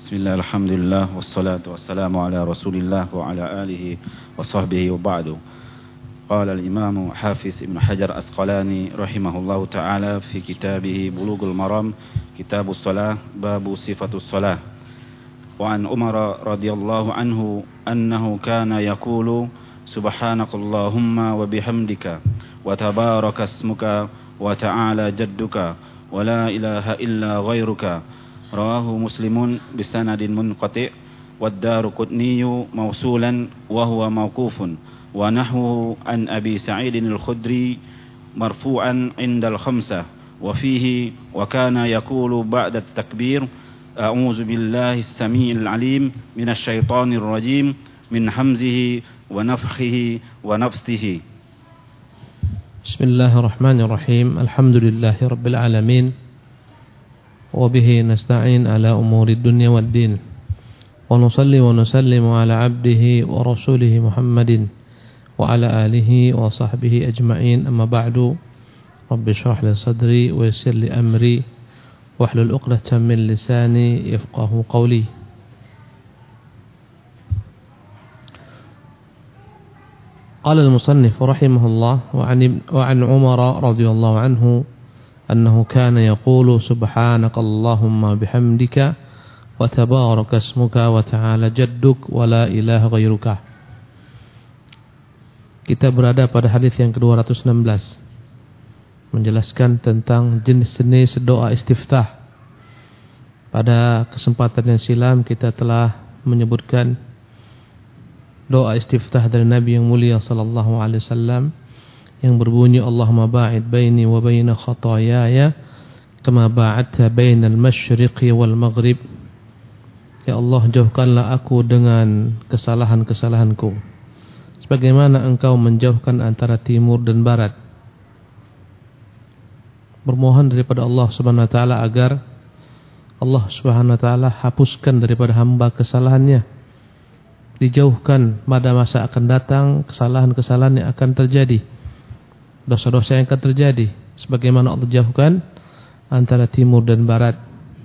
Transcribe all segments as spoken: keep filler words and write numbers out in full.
Bismillah, alhamdulillah, wassalatu wassalamu ala rasulillah wa ala alihi wa sahbihi wa ba'du. Qala al-imamu Hafiz Ibn Hajar Asqalani rahimahullahu ta'ala fi kitabih Bulughul Maram, kitabus salah, babu sifatus salah. Wa an Umar radhiyallahu anhu annahu kana yaqulu subhanakallahumma wa bihamdika wa tabaraka ismuka wa ta'ala jadduka wa la ilaha illa ghairuka. Rawahu Muslimun bisanadin munqati' wad-Daruqutni mausulan wa huwa mauqufun wa nahwuhu an Abi Sa'id al-Khudri marfu'an 'inda al-khamsah wa fihi wa kana yaqulu ba'da at-takbir a'udzu billahi as-sami'il 'alim minasy syaithanir rajim min hamzihi wa nafthihi wa nafthihi. Bismillahirrahmanirrahim. Alhamdulillahirabbil alamin. وبه نستعين على أمور الدنيا والدين ونصلي ونسلم على عبده ورسوله محمد وعلى آله وصحبه أجمعين أما بعد رب اشرح لي صدري ويسر لي أمري واحلل عقدة من لساني يفقه قولي. قال المصنف رحمه الله وعن, وعن عمر رضي الله عنه أنه كان يقول سبحانك اللهم بحمدك وتبارك اسمك وتعالى جدك ولا إله غيرك. Kita berada pada hadis yang ke dua ratus enam belas, menjelaskan tentang jenis-jenis doa istiftah. Pada kesempatan yang silam kita telah menyebutkan doa istiftah dari Nabi yang mulia sallallahu alaihi wasallam yang berbunyi Allahumma ba'id baini wa baina khataayaya kama ba'adta bainal masyriqi wal maghrib. Ya Allah, jauhkanlah aku dengan kesalahan-kesalahanku sebagaimana engkau menjauhkan antara timur dan barat. Bermohon daripada Allah Subhanahu wa taala agar Allah Subhanahu wa taala hapuskan daripada hamba kesalahannya, dijauhkan pada masa akan datang kesalahan-kesalahan yang akan terjadi, dosa-dosa yang akan terjadi, sebagaimana Allah jauhkan antara timur dan barat.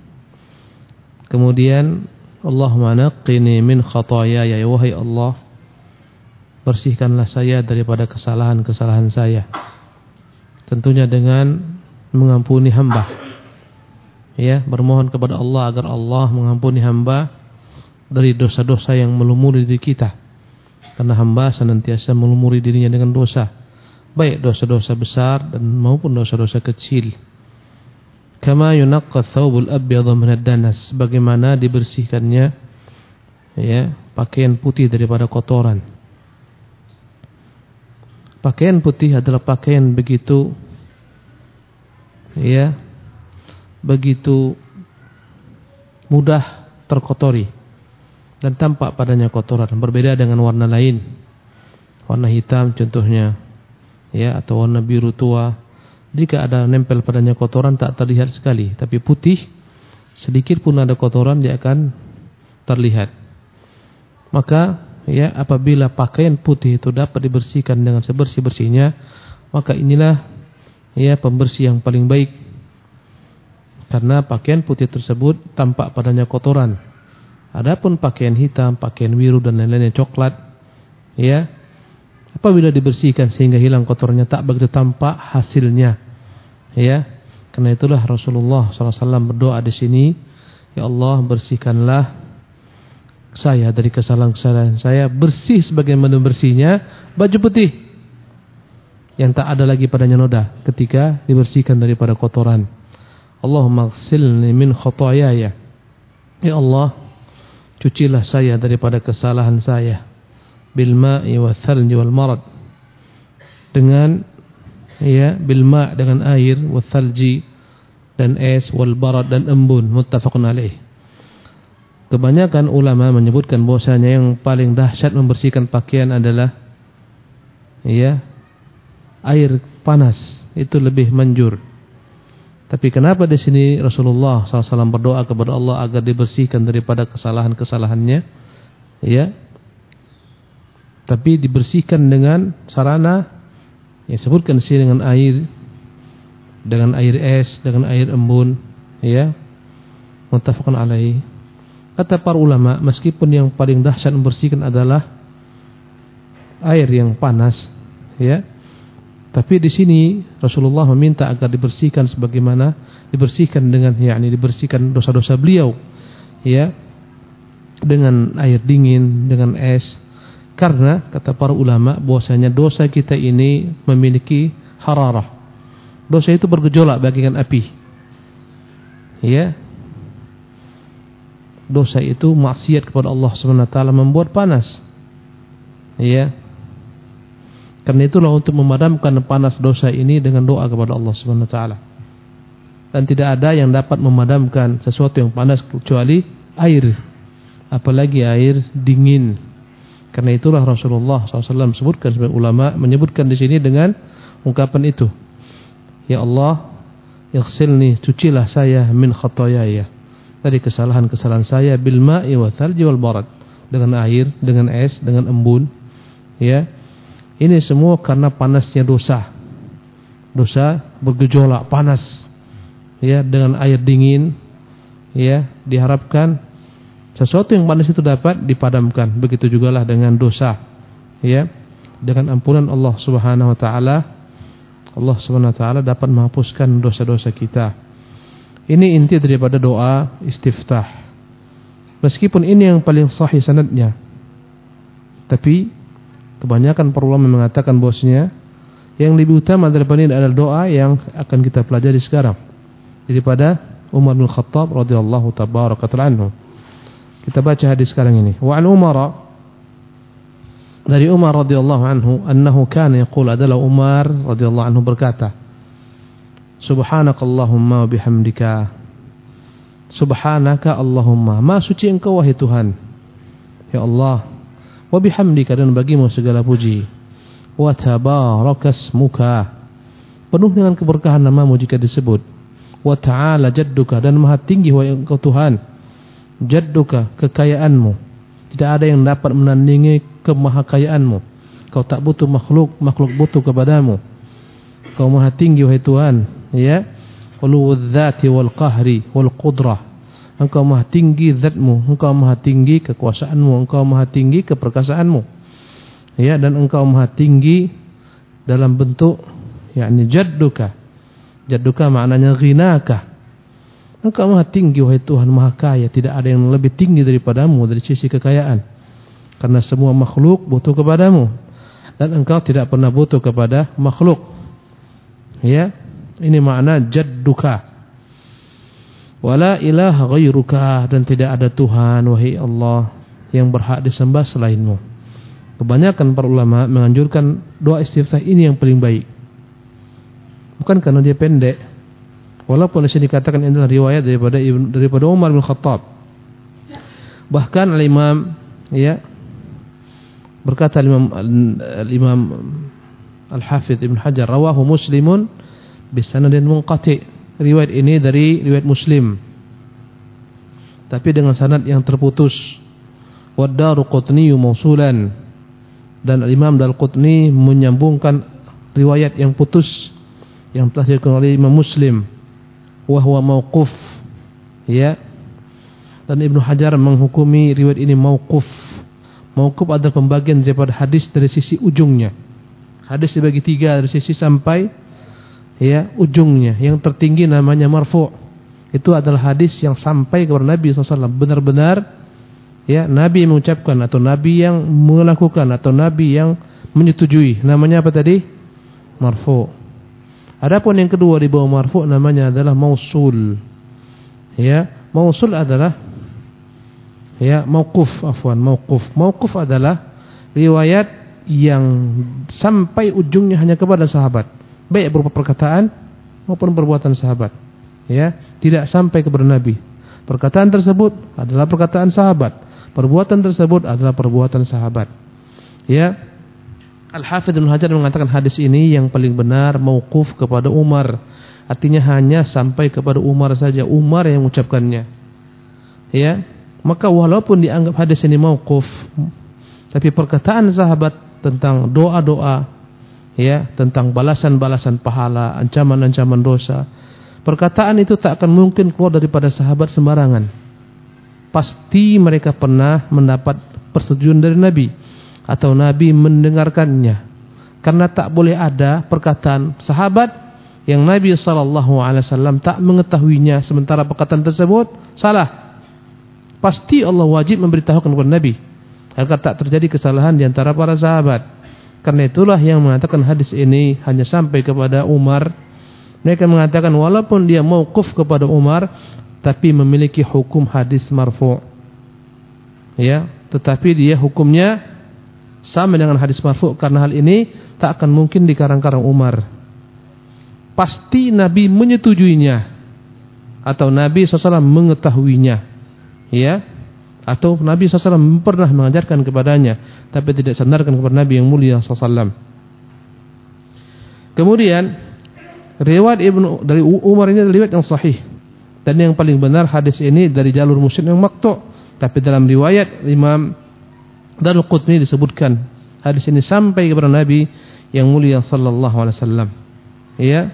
Kemudian Allahumma naqqini min khataayaya, ya wahai Allah, bersihkanlah saya daripada kesalahan-kesalahan saya, tentunya dengan mengampuni hamba. Ya, bermohon kepada Allah agar Allah mengampuni hamba dari dosa-dosa yang melumuri diri kita, karena hamba senantiasa melumuri dirinya dengan dosa, baik dosa-dosa besar dan maupun dosa-dosa kecil. Kama yunaqqa thawbul abyadhu minad danas, bagaimana dibersihkannya ya pakaian putih daripada kotoran. Pakaian putih adalah pakaian begitu ya begitu mudah terkotori dan tampak padanya kotoran, berbeda dengan warna lain. Warna hitam contohnya, ya, atau warna biru tua, jika ada nempel padanya kotoran tak terlihat sekali, tapi putih sedikit pun ada kotoran dia akan terlihat. Maka ya, apabila pakaian putih itu dapat dibersihkan dengan sebersih-bersihnya, maka inilah ya pembersih yang paling baik, karena pakaian putih tersebut tampak padanya kotoran. Adapun pakaian hitam, pakaian biru dan lain-lainnya, coklat, ya, apabila dibersihkan sehingga hilang kotornya, tak begitu tampak hasilnya. Ya, karena itulah Rasulullah sallallahu alaihi wasallam berdoa di sini, ya Allah, bersihkanlah saya dari kesalahan-kesalahan saya, bersih sebagaimana bersihnya baju putih yang tak ada lagi padanya noda ketika dibersihkan daripada kotoran. Allahumma ighsilni min khataayaya, ya Allah, cucilah saya daripada kesalahan saya bil ma'i wa thalji wal marad, dengan ya bil ma' dengan air, wa thalji dan es, wal barad dan embun. Muttafaqun alaih. Kebanyakan ulama menyebutkan bahwasanya yang paling dahsyat membersihkan pakaian adalah ya air panas, itu lebih manjur. Tapi kenapa di sini Rasulullah sallallahu alaihi wasallam berdoa kepada Allah agar dibersihkan daripada kesalahan-kesalahannya? Ya, tapi dibersihkan dengan sarana yang disebutkan di sini, dengan air, dengan air es, dengan air embun, ya. Muttafaqun alaihi. Kata para ulama, meskipun yang paling dahsyat membersihkan adalah air yang panas, ya, tapi di sini Rasulullah meminta agar dibersihkan sebagaimana dibersihkan dengan, yakni dibersihkan dosa-dosa beliau, ya, dengan air dingin, dengan es. Karena kata para ulama bahwasanya dosa kita ini memiliki hararah. Dosa itu bergejolak bagaikan api, ya. Dosa itu maksiat kepada Allah Subhanahu wa taala membuat panas. Ya. Karena itulah untuk memadamkan panas dosa ini dengan doa kepada Allah Subhanahu wa taala. Dan tidak ada yang dapat memadamkan sesuatu yang panas kecuali air. Apalagi air dingin. Karena itulah Rasulullah shallallahu alaihi wasallam sebutkan, sebagian ulama menyebutkan di sini dengan ungkapan itu. Ya Allah, ighsilni, cucilah saya min khataayaya, dari kesalahan-kesalahan saya, bil ma'i wa thalji wal barad, dengan air, dengan es, dengan embun, ya. Ini semua karena panasnya dosa. Dosa bergejolak, panas, ya, dengan air dingin, ya, diharapkan sesuatu yang panas itu dapat dipadamkan. Begitu jugalah dengan dosa, ya. Dengan ampunan Allah Subhanahu wa taala, Allah Subhanahu wa taala dapat menghapuskan dosa-dosa kita. Ini inti daripada doa istiftah. Meskipun ini yang paling sahih sanadnya, tapi kebanyakan para ulama mengatakan bahwasanya yang lebih utama daripada ini adalah doa yang akan kita pelajari sekarang, daripada Umar bin Khattab radhiyallahu tabaraka anhu. Kita baca hadis sekarang ini. Wa an Umar, dari Umar radhiyallahu anhu, annahu kana yaqul, adalah Umar radhiyallahu anhu berkata, Subhanakallahumma wa bihamdika, Subhanaka Allahumma, maha suci engkau wahai Tuhan, ya Allah, wa bihamdika, dan bagimu segala puji, wa tabarakasmuka, penuh dengan keberkahan namamu jika disebut, wa ta'ala jadduka, dan maha tinggi wahai engkau Tuhan, jadduka, kekayaanmu, tidak ada yang dapat menandingi kemahakayaanmu, kau tak butuh makhluk, makhluk butuh kepadamu, kau maha tinggi wahai Tuhan, ya, uluwudz dzati wal qahri wal qudrah, engkau maha tinggi zatmu, engkau maha tinggi kekuasaanmu, engkau maha tinggi keperkasaanmu, ya, dan engkau maha tinggi dalam bentuk, yakni jadduka. Jadduka maknanya ghinaka, engkau maha tinggi wahai Tuhan, maha kaya, tidak ada yang lebih tinggi daripadamu dari sisi kekayaan, karena semua makhluk butuh kepadamu dan engkau tidak pernah butuh kepada makhluk, ya. Ini makna jadduka. Wala ilaha ghairuka, dan tidak ada Tuhan wahai Allah yang berhak disembah selainmu. Kebanyakan para ulama menganjurkan doa istiftah ini yang paling baik. Bukan karena dia pendek, walaupun di sini dikatakan ini adalah riwayat daripada daripada Umar bin Khattab. Bahkan al-Imam, ya, berkata al-Imam al-Imam Al-Hafidz Ibn Hajar, rawahu Muslimun bisanadin munqati, riwayat ini dari riwayat Muslim tapi dengan sanad yang terputus. Wa Daruqutni mausulan, dan Imam Daruqutni menyambungkan riwayat yang putus yang telah diriwayatkan oleh Imam Muslim, wa huwa mauquf, ya. Dan Ibnu Hajar menghukumi riwayat ini mauquf. Mauquf adalah pembagian daripada hadis dari sisi ujungnya. Hadis dibagi tiga dari sisi sampai, ya, ujungnya. Yang tertinggi namanya marfu'. Itu adalah hadis yang sampai kepada Nabi sallallahu alaihi wasallam, benar-benar, ya, Nabi mengucapkan atau Nabi yang melakukan atau Nabi yang menyetujui. Namanya apa tadi? Marfu'. Adapun yang kedua di bawah marfu' namanya adalah mausul. Ya, mausul adalah, ya, mauquf, afwan, mauquf. Mauquf adalah riwayat yang sampai ujungnya hanya kepada sahabat, baik berupa perkataan maupun perbuatan sahabat, ya, tidak sampai kepada Nabi. Perkataan tersebut adalah perkataan sahabat, perbuatan tersebut adalah perbuatan sahabat, ya. Al-Hafidz Ibnu Hajar mengatakan hadis ini yang paling benar mauquf kepada Umar, artinya hanya sampai kepada Umar saja, Umar yang mengucapkannya, ya. Maka walaupun dianggap hadis ini mauquf, tapi perkataan sahabat tentang doa-doa, ya, tentang balasan-balasan pahala, ancaman-ancaman dosa, perkataan itu tak akan mungkin keluar daripada sahabat sembarangan, pasti mereka pernah mendapat persetujuan dari Nabi atau Nabi mendengarkannya. Karena tak boleh ada perkataan sahabat yang Nabi sallallahu alaihi wasallam tak mengetahuinya sementara perkataan tersebut salah. Pasti Allah wajib memberitahukan kepada Nabi agar tak terjadi kesalahan di antara para sahabat. Karena itulah yang mengatakan hadis ini hanya sampai kepada Umar. Mereka mengatakan walaupun dia mauquf kepada Umar, tapi memiliki hukum hadis marfu'. Ya, tetapi dia hukumnya sama dengan hadis marfu' karena hal ini tak akan mungkin dikarang-karang Umar. Pasti Nabi menyetujuinya atau Nabi shallallahu alaihi wasallam mengetahuinya, ya, atau Nabi shallallahu alaihi wasallam pernah mengajarkan kepadanya, tapi tidak sandarkan kepada Nabi yang mulia shallallahu alaihi wasallam. Kemudian riwayat Ibnu dari Umar ini riwayat yang sahih dan yang paling benar hadis ini dari jalur Muslim yang maqtu', tapi dalam riwayat Imam Daruqutni disebutkan hadis ini sampai kepada Nabi yang mulia sallallahu alaihi wasallam. Ya.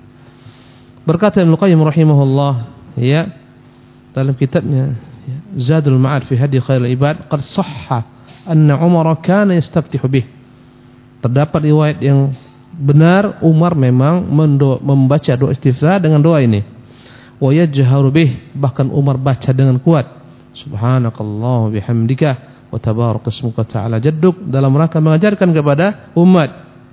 Berkata Ibnu Qayyim rahimahullah, ya, dalam kitabnya ya, Zadul Ma'ad fi Hadi Khairul Ibad, qad sahha anna Umar kana yastaftihu bih. Terdapat riwayat yang benar Umar memang mendo, membaca doa istiftah dengan doa ini. Wa yajharu bih, bahkan Umar baca dengan kuat. Subhanakallah bihamdika wa tabarak ismuka ta'ala jadduk, dalam rangka mengajarkan kepada umat.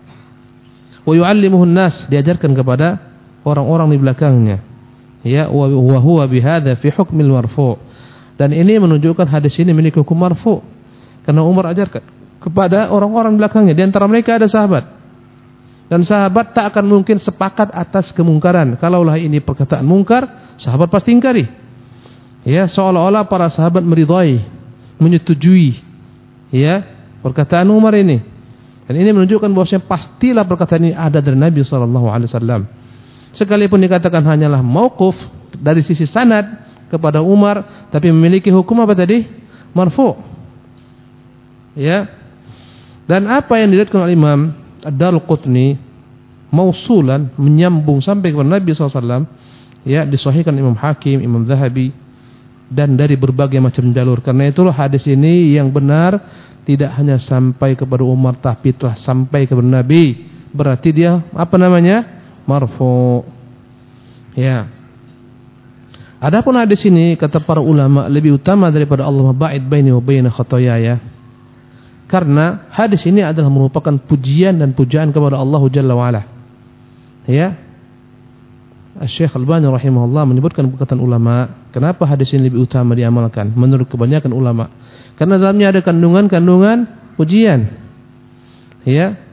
Wa yu'allimuhu an-nas, diajarkan kepada orang-orang di belakangnya. Ya, wa huwa bihadza fi hukmil marfu'. Dan ini menunjukkan hadis ini memiliki hukum marfu'. Karena Umar ajarkan kepada orang-orang belakangnya, di antara mereka ada sahabat. Dan sahabat tak akan mungkin sepakat atas kemungkaran. Kalaulah ini perkataan mungkar, sahabat pasti ingkari. Ya, seolah-olah para sahabat meridai, menyetujui, ya, perkataan Umar ini. Dan ini menunjukkan bahwasanya pastilah perkataan ini ada dari Nabi sallallahu alaihi wasallam. Sekalipun dikatakan hanyalah mauquf dari sisi sanad kepada Umar, tapi memiliki hukum apa tadi? Marfu'. Ya. Dan apa yang diriwayatkan oleh Imam Ad-Daruqutni mausulan, menyambung sampai kepada Nabi sallallahu alaihi wasallam, ya, disahihkan Imam Hakim, Imam Zahabi, dan dari berbagai macam jalur. Karena itulah hadis ini yang benar tidak hanya sampai kepada Umar, tapi telah sampai kepada Nabi. Berarti dia apa namanya? Marfu'. Ya. Adapun hadis ini kata para ulama lebih utama daripada Allahumma ba'id baini wa baina khataaya. Karena hadis ini adalah merupakan pujian dan pujaan kepada Allah Jalla wa Ala. Ya. Syekh Al-Albani rahimahullah menyebutkan perkataan ulama, kenapa hadis ini lebih utama diamalkan menurut kebanyakan ulama? Karena dalamnya ada kandungan-kandungan pujian. Ya.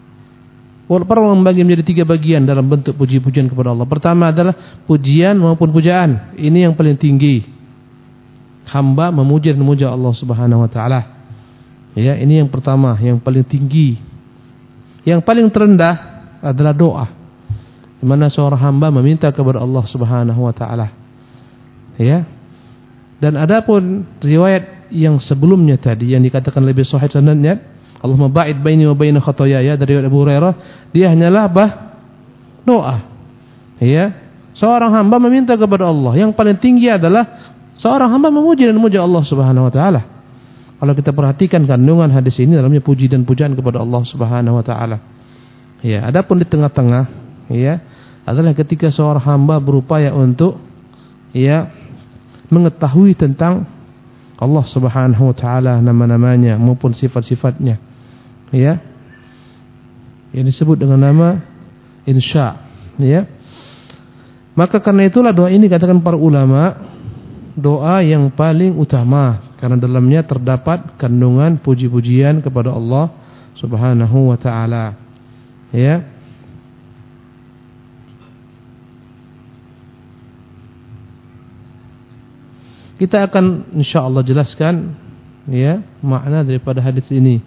Para ulama membagi menjadi tiga bagian dalam bentuk puji-pujian kepada Allah. Pertama adalah pujian maupun pujaan. Ini yang paling tinggi. Hamba memuji dan memuja Allah Subhanahu wa taala. Ya, ini yang pertama, yang paling tinggi. Yang paling terendah adalah doa. Di mana seorang hamba meminta kepada Allah Subhanahu wa taala. Ya. Dan adapun riwayat yang sebelumnya tadi yang dikatakan lebih sahih sanadnya, Allahumma ba'id baini wa baina khataaya, dari Abu Hurairah, dia hanyalah bah doa. Ya. Seorang hamba meminta kepada Allah. Yang paling tinggi adalah seorang hamba memuji dan memuja Allah Subhanahu wa taala. Kalau kita perhatikan kandungan hadis ini dalamnya puji dan pujaan kepada Allah Subhanahu wa taala. Ya, adapun di tengah-tengah, ya, adalah ketika seorang hamba berupaya untuk, ya, mengetahui tentang Allah Subhanahu wa taala, nama-namanya maupun sifat-sifatnya. Ya. Yang disebut dengan nama insya, ya. Maka karena itulah doa ini katakan para ulama doa yang paling utama karena dalamnya terdapat kandungan puji-pujian kepada Allah Subhanahu wa taala. Ya. Kita akan insyaallah jelaskan, ya, makna daripada hadis ini.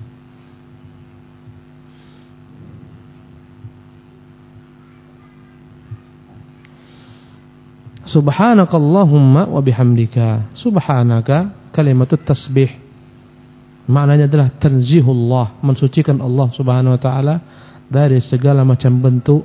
Subhanakallahumma wa bihamdika. Subhanaka kalimatut tasbih. Maknanya adalah tanzihullah, mensucikan Allah Subhanahu wa taala dari segala macam bentuk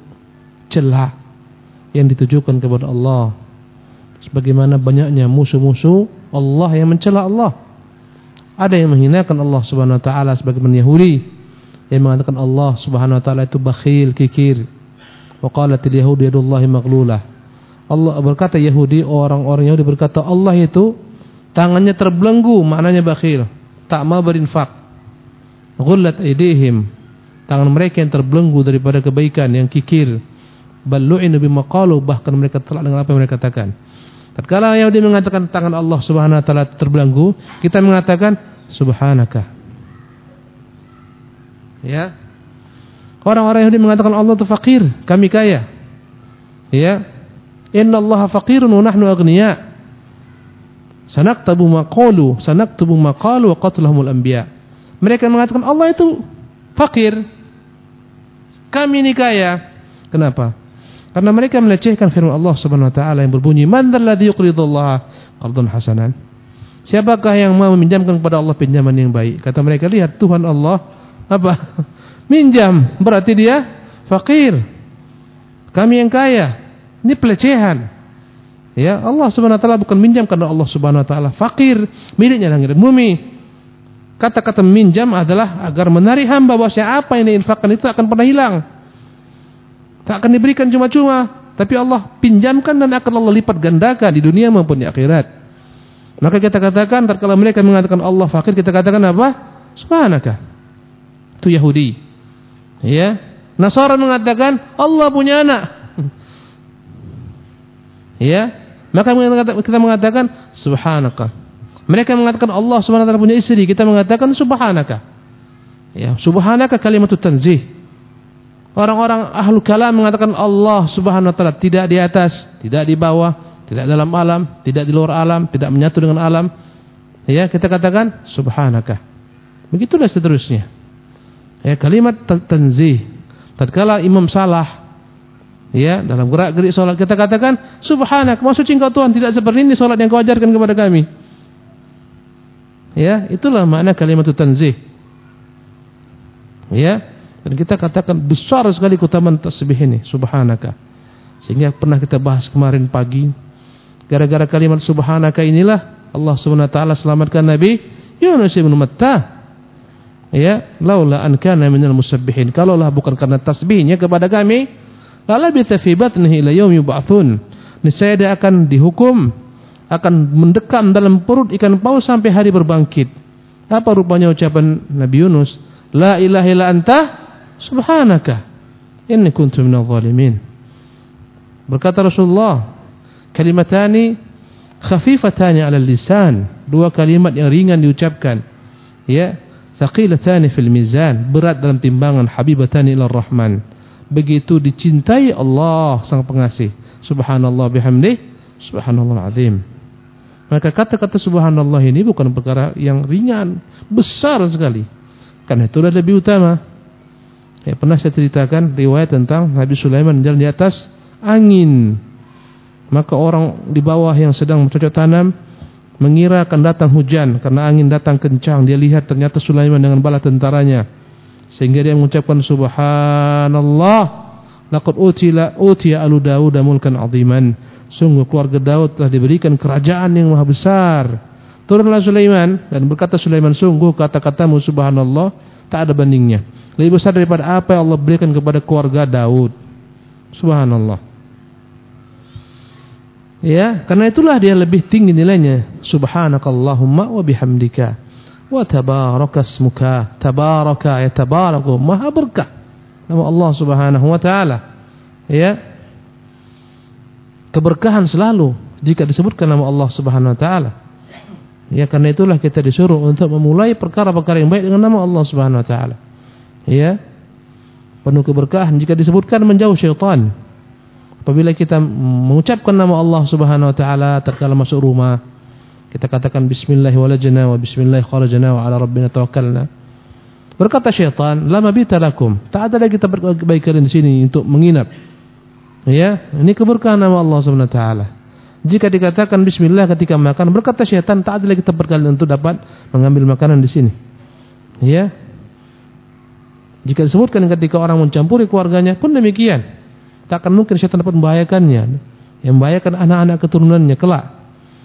celah yang ditujukan kepada Allah. Sebagaimana banyaknya musuh-musuh Allah yang mencela Allah. Ada yang menghinakan Allah Subhanahu wa taala sebagaimana Yahudi yang mengatakan Allah Subhanahu wa taala itu bakhil, kikir. Wa qalatil yahudu yadullahi maghlulah. Allah berkata Yahudi, orang-orang Yahudi berkata Allah itu tangannya terbelenggu, maknanya bakhil, tak mau berinfak. Ghullat aydihim, tangan mereka yang terbelenggu daripada kebaikan, yang kikir. Bal lu'inu bima qalu, bahkan mereka telak dengan apa yang mereka katakan. Tatkala Yahudi mengatakan tangan Allah Subhanahu wa taala terbelenggu, kita mengatakan subhanaka. Ya. Orang-orang Yahudi mengatakan Allah itu fakir, kami kaya. Ya. Innallaha faqirun wa nahnu aghniya. Sanaktabu ma qalu, sanaktubu ma qalu wa qatlahumul anbiya. Mereka mengatakan Allah itu fakir, kami ini kaya. Kenapa? Karena mereka melecehkan firman Allah Subhanahu wa taala yang berbunyi, "Man dzalladzi yuqridullaha qardan hasanan?" Siapakah yang mau meminjamkan kepada Allah pinjaman yang baik? Kata mereka, lihat Tuhan Allah apa? Minjam, berarti dia fakir. Kami yang kaya. Ini pelecehan. Ya, Allah Subhanahu wa taala bukan minjam karena Allah Subhanahu wa taala fakir, miliknya langit dan bumi. Kata-kata minjam adalah agar menarik hamba bahwasanya apa yang diinfakkan itu akan pernah hilang. Tak akan diberikan cuma-cuma, tapi Allah pinjamkan dan akan Allah lipat gandakan di dunia maupun di akhirat. Maka kita katakan tatkala mereka mengatakan Allah fakir, kita katakan apa? Subhanaka. Itu Yahudi. Ya. Nasara mengatakan Allah punya anak. Ya, maka kita mengatakan subhanaka. Mereka mengatakan Allah Subhanahu wa taala punya istri, kita mengatakan subhanaka. Ya, subhanaka kalimatut tanzih. Orang-orang ahlu kalam mengatakan Allah Subhanahu wa taala tidak di atas, tidak di bawah, tidak dalam alam, tidak di luar alam, tidak menyatu dengan alam. Ya, kita katakan subhanaka. Begitulah seterusnya. Ya, kalimat tanzih. Tatkala imam salah, ya, dalam gerak-gerik salat kita katakan subhanak, maha suci engkau Tuhan, tidak seperti ini salat yang kau ajarkan kepada kami. Ya, itulah makna kalimat tanzih. Ya, dan kita katakan besar sekali keutamaan tasbih ini, subhanaka. Sehingga pernah kita bahas kemarin pagi, gara-gara kalimat subhanaka inilah Allah Subhanahu wa taala selamatkan Nabi Yunus bin Matta. Ya, laula an kana minal musabbihin, kalaulah bukan karena tasbihnya kepada kami, la labitha fi batnihi ila yaum yub'atsun, niscaya dia akan dihukum, akan mendekam dalam perut ikan paus sampai hari berbangkit. Apa rupanya ucapan Nabi Yunus? La ilaha illa anta subhanaka inni kuntu minadh dhalimin. Berkata Rasulullah, kalimatani khafifatani 'ala lisan, dua kalimat yang ringan diucapkan, ya, thaqilatani fil mizan, berat dalam timbangan, habibatani ila rahman, begitu dicintai Allah Sang Pengasih. Subhanallah bihamdih, subhanallah azim. Maka kata-kata subhanallah ini bukan perkara yang ringan, besar sekali. Karena itu adalah lebih utama. Ya, pernah saya ceritakan riwayat tentang Nabi Sulaiman jalan di atas angin. Maka orang di bawah yang sedang bercocok tanam mengira akan datang hujan karena angin datang kencang. Dia lihat ternyata Sulaiman dengan bala tentaranya. Sehingga dia mengucapkan subhanallah, laqad utila utiya alu Daud mulkan aziman. Sungguh keluarga Daud telah diberikan kerajaan yang maha besar. Turunlah Sulaiman dan berkata Sulaiman, sungguh kata-katamu subhanallah tak ada bandingnya, lebih besar daripada apa yang Allah berikan kepada keluarga Daud. Subhanallah. Ya, karena itulah dia lebih tinggi nilainya. Subhanakallahumma wa bihamdika wa tabarakasmuka. Tabaraka ya tabaraku, maha berkah nama Allah Subhanahu wa taala. Ya. Keberkahan selalu jika disebutkan nama Allah Subhanahu wa taala. Ya, karena itulah kita disuruh untuk memulai perkara-perkara yang baik dengan nama Allah Subhanahu wa taala. Ya. Penuh keberkahan jika disebutkan menjauh syaitan. Apabila kita mengucapkan nama Allah Subhanahu wa taala tatkala masuk rumah, kita katakan bismillah walajna wa bismillah kharajna wa ala rabbina tawakkalna. Berkata syaitan, la mabita lakum, tak ada lagi tempat bagi kalian di sini untuk menginap. Ya, ini keberkahan nama Allah Subhanahu wa taala. Jika dikatakan bismillah ketika makan, berkata syaitan, tak ada lagi tempat kalian untuk dapat mengambil makanan di sini. Ya. Jika disebutkan ketika orang mencampuri keluarganya pun demikian. Tak akan mungkin syaitan dapat membahayakannya, yang membahayakan anak-anak keturunannya kelak.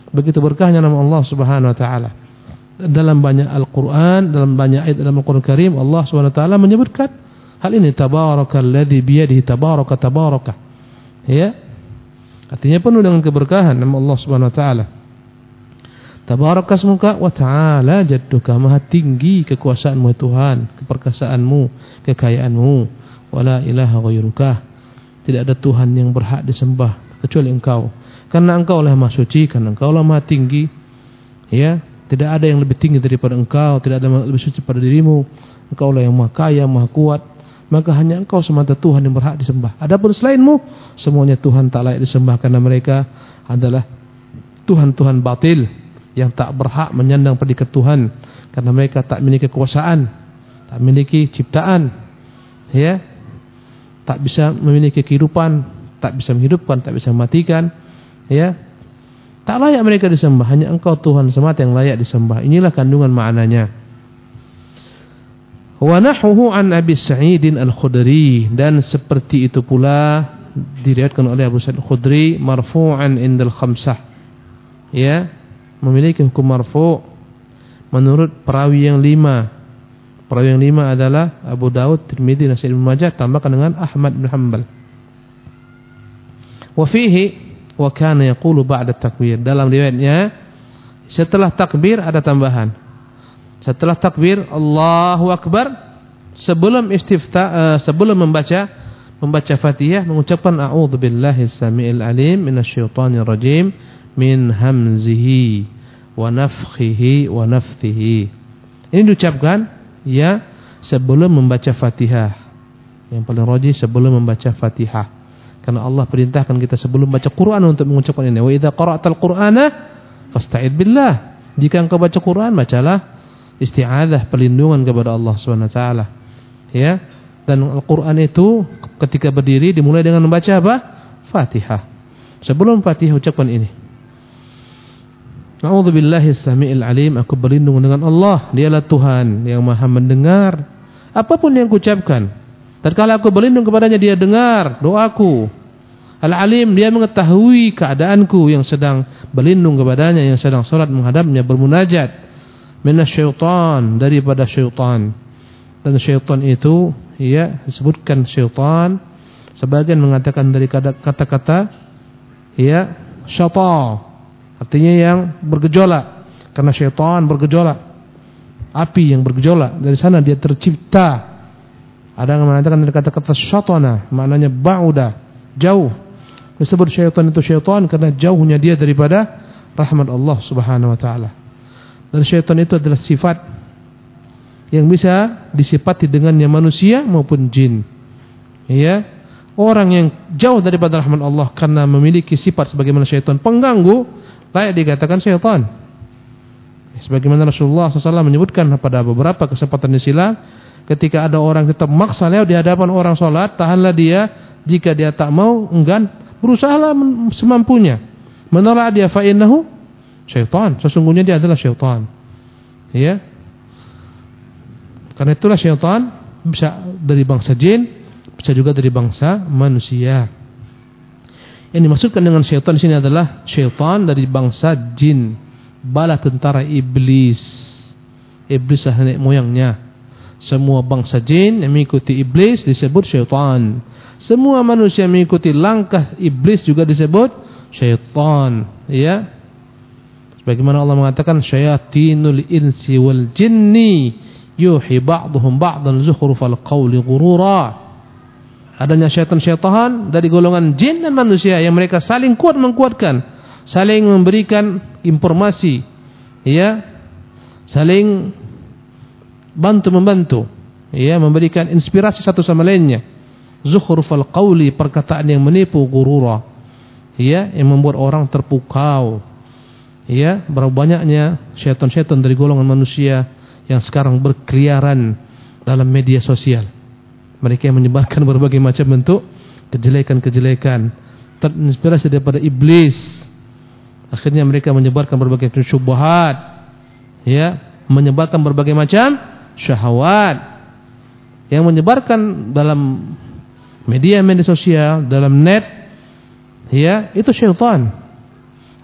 Begitu berkahnya nama Allah Subhanahu wa taala. Dalam banyak Al-Qur'an, dalam banyak ayat dalam Al-Qur'an Karim, Allah Subhanahu wa taala menyebutkan hal ini, tabarakalladzi biyadihi tabaraka tabaraka. Ya. Artinya penuh dengan keberkahan nama Allah Subhanahu wa taala. Tabarakasmuka wa ta'ala jadduka, maha tinggi kekuasaanmu Tuhan, keperkasaanmu, kekayaanmu. Wala ilaha ghairuka, tidak ada Tuhan yang berhak disembah kecuali Engkau. Karena Engkau lah maha suci, karena Engkau lah maha tinggi. Ya, tidak ada yang lebih tinggi daripada Engkau, tidak ada yang lebih suci pada dirimu. Engkau lah yang maha kaya, maha kuat. Maka hanya Engkau semata Tuhan yang berhak disembah. Adapun selainmu, semuanya Tuhan tak layak disembah, karena mereka adalah Tuhan-Tuhan batil yang tak berhak menyandang predikat Tuhan, karena mereka tak memiliki kekuasaan, tak memiliki ciptaan, ya, tak bisa memiliki kehidupan, tak bisa menghidupkan, tak bisa mematikan, ya, tak layak mereka disembah. Hanya Engkau Tuhan semata yang layak disembah. Inilah kandungan maknanya. Wa nahuhu an Abi Sa'id Al-Khudri, dan seperti itu pula diriwayatkan oleh Abu Sa'id Al-Khudri marfu'an indal khamsah, ya, memiliki hukum marfu' menurut perawi yang lima. Perawi yang lima adalah Abu Daud, Tirmidzi, Nasai, Ibnu Majah, tambahkan dengan Ahmad bin Hanbal. Wa fihi wa kana yaqulu ba'da takbir, dalam riwayatnya setelah takbir ada tambahan. Setelah takbir Allahu Akbar, sebelum istifta uh, sebelum membaca membaca Fatihah mengucapkan a'udzubillahi samiil alim minasyaitonir rajim min hamzihi wa nafthihi wa nafthihi. Ini diucapkan, ya, sebelum membaca Fatihah. Yang paling rajih sebelum membaca Fatihah. Karena Allah perintahkan kita sebelum baca Quran untuk mengucapkan ini. Wa idza qara'tal Qur'ana fasta'id billah. Jika engkau baca Quran, bacalah isti'adzah, perlindungan kepada Allah Subhanahu wa taala. Ya. Dan Al-Qur'an itu ketika berdiri dimulai dengan membaca apa? Fatihah. Sebelum Fatihah ucapkan ini. A'udzubillahi samiil alim, aku berlindung dengan Allah, dialah Tuhan yang maha mendengar apapun yang kuucapkan. Tatkala aku berlindung kepadanya, dia dengar doaku. Al-alim, dia mengetahui keadaanku yang sedang berlindung kepadanya, yang sedang salat menghadapnya bermunajat. Minasyaitan, daripada syaitan. Dan syaitan itu, ya, disebutkan syaitan, sebagian mengatakan dari kata-kata, ya, syaitan, artinya yang bergejolak, karena syaitan bergejolak, api yang bergejolak, dari sana dia tercipta. Ada yang mengatakan dari kata-kata syaitana, maknanya ba'uda, jauh. Disebut syaitan itu syaitan karena jauhnya dia daripada rahmat Allah Subhanahu wa taala. Dan syaitan itu adalah sifat yang bisa disifati dengannya manusia maupun jin. Ya, orang yang jauh daripada rahmat Allah karena memiliki sifat sebagaimana syaitan pengganggu, layak dikatakan syaitan. Sebagaimana Rasulullah shallallahu alaihi wasallam menyebutkan pada beberapa kesempatan di silam, ketika ada orang tetap maksa lewat di hadapan orang sholat, tahanlah dia. Jika dia tak mau, enggan, berusahalah semampunya. Menolak dia, fa innahu syaitan, sesungguhnya dia adalah syaitan. Ya. Karena itulah syaitan bisa dari bangsa jin, bisa juga dari bangsa manusia. Yang dimaksudkan dengan syaitan di sini adalah syaitan dari bangsa jin, bala tentara iblis. Iblis lah nenek moyangnya. Semua bangsa jin yang mengikuti iblis disebut syaitan. Semua manusia yang mengikuti langkah iblis juga disebut syaitan. Ya. Sebagaimana Allah mengatakan, syayatinul insi wal jinni yuhi ba'duhum ba'dan zukhrufal qawli ghurura. Adanya syaitan-syaitan dari golongan jin dan manusia yang mereka saling kuat menguatkan, saling memberikan informasi, ya, saling bantu membantu, ya, memberikan inspirasi satu sama lainnya. Zukhrufal qawli, perkataan yang menipu, ghurura, ya, yang membuat orang terpukau. Ya, berapa banyaknya syaitan-syaitan dari golongan manusia yang sekarang berkeliaran dalam media sosial. Mereka yang menyebarkan berbagai macam bentuk kejelekan-kejelekan, terinspirasi daripada iblis. Akhirnya mereka menyebarkan berbagai syubhat, ya, menyebarkan berbagai macam syahwat. Yang menyebarkan dalam media-media sosial, dalam net, ya, itu syaitan.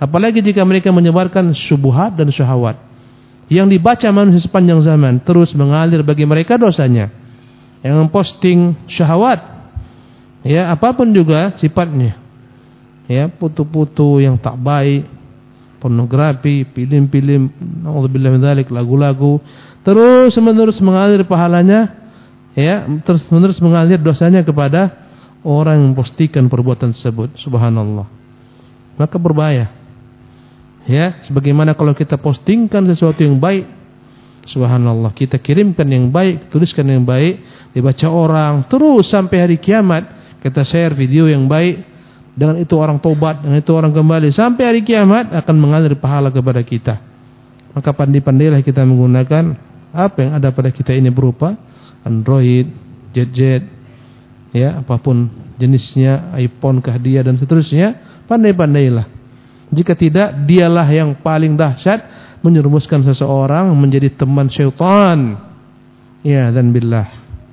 Apalagi jika mereka menyebarkan syubhat dan syahwat yang dibaca manusia sepanjang zaman, terus mengalir bagi mereka dosanya. Yang memposting syahwat, ya apapun juga sifatnya, ya putu-putu yang tak baik, pornografi, film-film, naudzubillah min dzalik, lagu-lagu, terus menerus mengalir pahalanya, ya terus menerus mengalir dosanya kepada orang yang mempostingkan perbuatan tersebut. Subhanallah. Maka berbahaya. Ya, sebagaimana kalau kita postingkan sesuatu yang baik, subhanallah, kita kirimkan yang baik, tuliskan yang baik, dibaca orang, terus sampai hari kiamat kita share video yang baik, dengan itu orang tobat, dengan itu orang kembali, sampai hari kiamat akan mengalir pahala kepada kita. Maka pandai-pandailah kita menggunakan apa yang ada pada kita ini berupa Android, gadget, ya apapun jenisnya, iPhone, hadiah dan seterusnya, pandai-pandailah. Jika tidak, dialah yang paling dahsyat menyerumuskan seseorang menjadi teman syaitan. Ya, dan billah.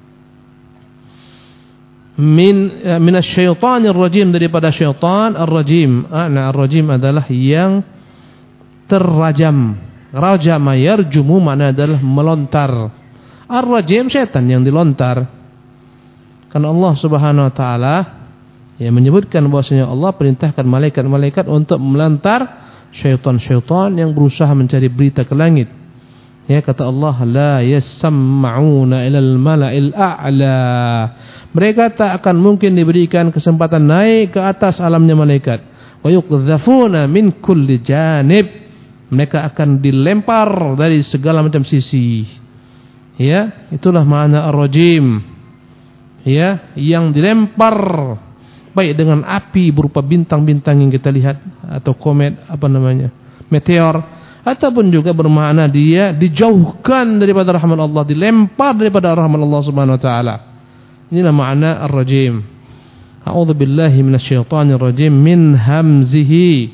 Min minasyaitonir rajim, daripada syaitan ar-rajim. Ana ar-rajim adalah yang terrajam. Rajama yarjumu makna adalah melontar. Ar-rajim syaitan yang dilontar. Karena Allah Subhanahu wa taala yang menyebutkan bahwasanya Allah perintahkan malaikat-malaikat untuk melantar syaitan-syaitan yang berusaha mencari berita ke langit. Ya, kata Allah, la yasma'una ilal mala'il a'la. Mereka tak akan mungkin diberikan kesempatan naik ke atas alamnya malaikat. Wa yuqdzafuna min kulli janib. Mereka akan dilempar dari segala macam sisi. Ya, itulah makna ar-rajim. Ya, yang dilempar baik dengan api berupa bintang-bintang yang kita lihat, atau komet, apa namanya, meteor, ataupun juga bermakna dia dijauhkan daripada rahmat Allah, dilempar daripada rahmat Allah Subhanahu wa taala. Inilah makna ar-rajim. A'udzubillahi minasyaitonir rajim min hamzihi.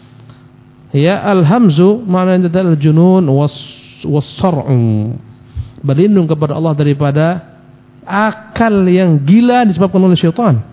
Ya, al-hamzu maknanya adalah junun was-sar'u. Berlindung kepada Allah daripada akal yang gila disebabkan oleh syaitan.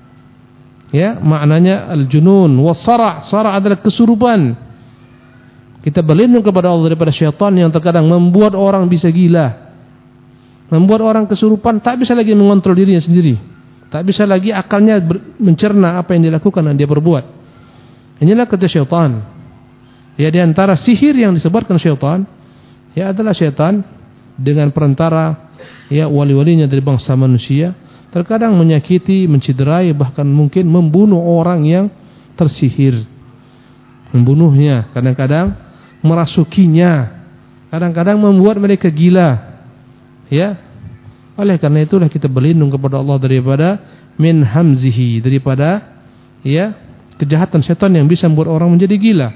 Ya, maknanya al-junun was-sara'. Sara' adalah kesurupan. Kita berlindung kepada Allah daripada syaitan yang terkadang membuat orang bisa gila, membuat orang kesurupan, tak bisa lagi mengontrol dirinya sendiri, tak bisa lagi akalnya mencerna apa yang dilakukan dan dia perbuat. Inilah kata syaitan. Ya, di antara sihir yang disebarkan syaitan, ya adalah syaitan dengan perantara ya wali-walinya dari bangsa manusia, terkadang menyakiti, menciderai, bahkan mungkin membunuh orang yang tersihir. Membunuhnya, kadang-kadang merasukinya, kadang-kadang membuat mereka gila. Ya, oleh karena itulah kita berlindung kepada Allah daripada min hamzihi, daripada ya kejahatan setan yang bisa membuat orang menjadi gila,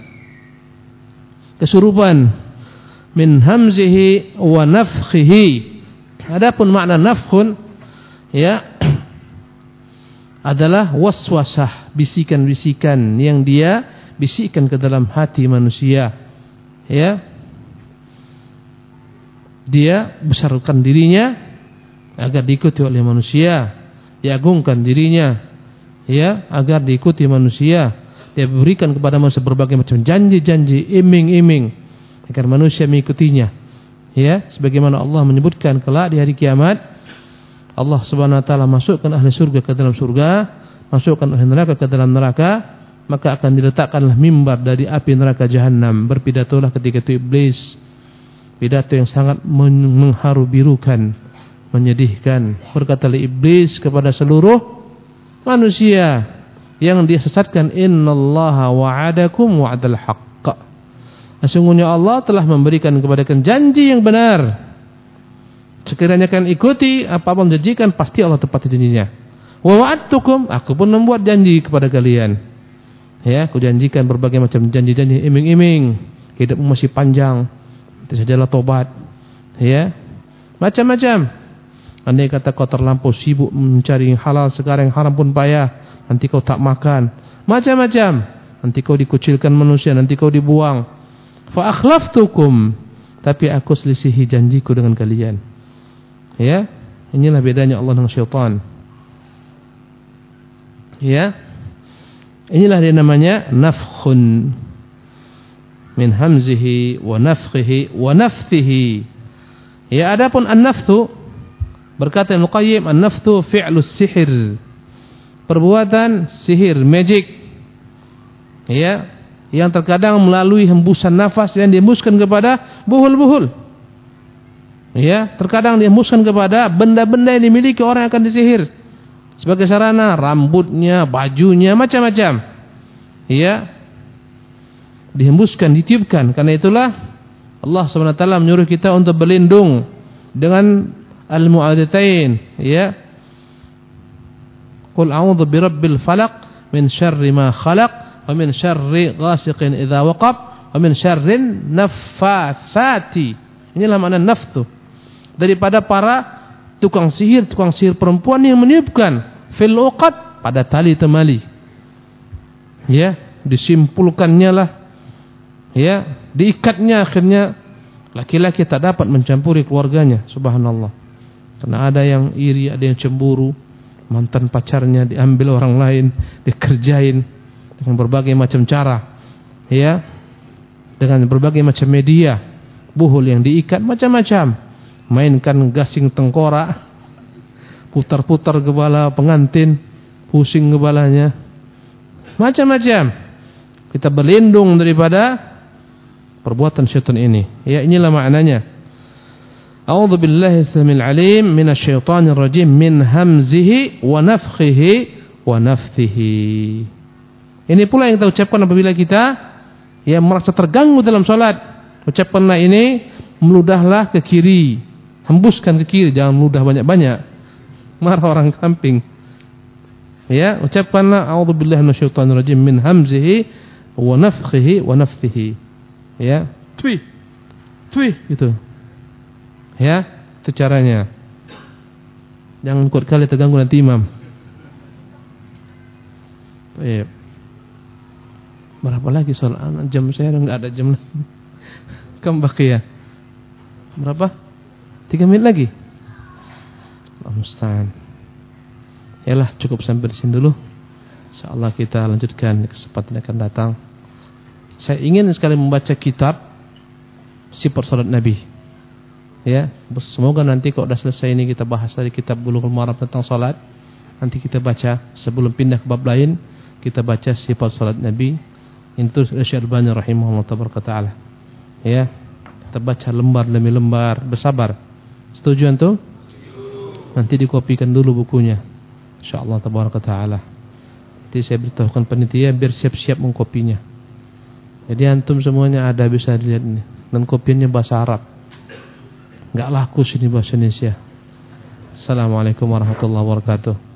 kesurupan. Min hamzihi wa nafkhihi. Adapun makna nafkhun, ya adalah waswasah, bisikan-bisikan yang dia bisikkan ke dalam hati manusia. Ya, dia besarkan dirinya agar diikuti oleh manusia, diagungkan dirinya ya agar diikuti manusia. Dia berikan kepada manusia berbagai macam janji-janji, iming-iming agar manusia mengikutinya. Ya, sebagaimana Allah menyebutkan kelak di hari kiamat, Allah Subhanahu wa taala masukkan ahli surga ke dalam surga, masukkan ahli neraka ke dalam neraka, maka akan diletakkanlah mimbar dari api neraka jahanam. Berpidatolah ketika itu iblis, pidato yang sangat mengharu birukan, menyedihkan. Berkatalah iblis kepada seluruh manusia yang dia sesatkan, innallaha wa'adakum wa'dal haqq. Sesungguhnya Allah telah memberikan kepada kalian janji yang benar. Sekiranya kalian ikuti apa yang janjikan, pasti Allah tepati janjinya. Wa wa'adtukum, aku pun membuat janji kepada kalian. Ya, aku janjikan berbagai macam janji-janji, iming-iming, hidupmu masih panjang, nanti sajalah tobat. Ya, macam-macam. Andai kata kau terlampau sibuk mencari yang halal, sekarang yang haram pun payah, nanti kau tak makan. Macam-macam. Nanti kau dikucilkan manusia, nanti kau dibuang. Fa akhlaftukum, tapi aku selisihi janjiku dengan kalian. Ya, inilah bedanya Allah dengan syaitan. Ya, inilah dia namanya nafkhun. min hamzihi wa nafthihi wa nafthihi. Ya, adapun an-nafthu, berkata Ibnu Qayyim, an-nafthu fi'lus sihir, perbuatan sihir, magic, ya, yang terkadang melalui hembusan nafas yang dihembuskan kepada buhul-buhul, ya, terkadang dihembuskan kepada benda-benda yang dimiliki orang yang akan disihir sebagai sarana, rambutnya, bajunya, macam-macam, ya, dihembuskan, ditiupkan. Karena itulah Allah subhanahu wa taala menyuruh kita untuk berlindung dengan al-mu'adzatain, ya, qul a'udzu birabbil falaq min syarri ma khalaq wa min syarri ghasiqin idza waqab wa min syarrin naffatsati. Inilah makna nafthu, daripada para tukang sihir, tukang sihir perempuan yang meniupkan fil uqad, pada tali temali, ya, disimpulkannya lah, ya, diikatnya, akhirnya laki-laki tak dapat mencampuri keluarganya. Subhanallah. Karena ada yang iri, ada yang cemburu, mantan pacarnya diambil orang lain, dikerjain dengan berbagai macam cara, ya, dengan berbagai macam media, buhul yang diikat macam-macam, mainkan gasing tengkorak, putar-putar kepala pengantin, pusing kepalanya, macam-macam. Kita berlindung daripada perbuatan syaitan ini. Ya, inilah maknanya. A'udzu billahi samil alim minasyaitonir rajim min hamzihi wa nafthihi wa nafthihi. Ini pula yang kita ucapkan apabila kita yang merasa terganggu dalam salat. Ucapkanlah ini, meludahlah ke kiri, hembuskan ke kiri, jangan meludah banyak-banyak, marah orang kamping. Ya, ucapkanlah a'udzu billahi minasyaitonir rajim min hamzihi wa nafthihi wa nafthihi. Ya, twi, twi, gitu. Ya, itu caranya. Jangan kuat kali terganggu nanti imam. Baik. Berapa lagi soal anak? Jam saya enggak ada jam lagi. Kam baqiya. Berapa? Tiga menit lagi. Allah musta'an. Yalah, cukup sampai di sini dulu. Insyaallah kita lanjutkan di kesempatan yang akan datang. Saya ingin sekali membaca kitab sifat salat Nabi. Ya, semoga nanti kalau sudah selesai ini kita bahas dari kitab Bulughul Maram tentang salat. Nanti kita baca sebelum pindah ke bab lain, kita baca sifat salat Nabi. Itu Syekh Albani rahimahullah taala. Ya, kita baca lembar demi lembar, bersabar. Setuju antum? Nanti dikopikan dulu bukunya. Insyaallah taala. Nanti saya beritahukan panitia biar siap-siap mengkopinya. Jadi antum semuanya ada, bisa dilihat ini. Dan kopiannya bahasa Arab. Enggak laku sini bahasa Indonesia. Assalamualaikum warahmatullahi wabarakatuh.